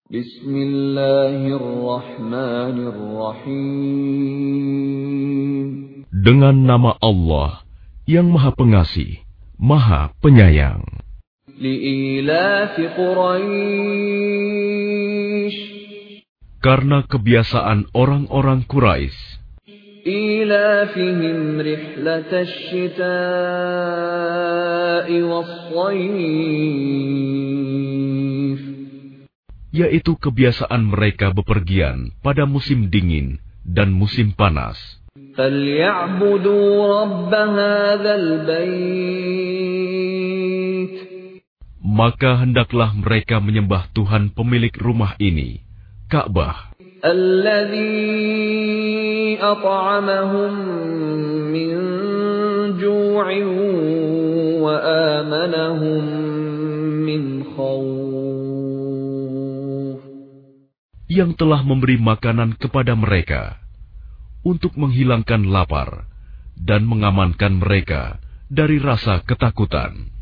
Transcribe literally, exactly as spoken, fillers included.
Bismillahirrahmanirrahim. Dengan nama Allah yang Maha Pengasih, Maha Penyayang. Li'ilafi Quraisy. Karena kebiasaan orang-orang Quraisy. إيلافهم رحلة الشتاء والصيف. Yaitu kebiasaan mereka bepergian pada musim dingin dan musim panas. فليعبدوا رب هذا البيت. Maka hendaklah mereka menyembah Tuhan pemilik rumah ini, Ka'bah. الذي أطعمهم من جوع وآمنهم من خوف. Yang telah memberi makanan kepada mereka untuk menghilangkan lapar dan mengamankan mereka dari rasa ketakutan.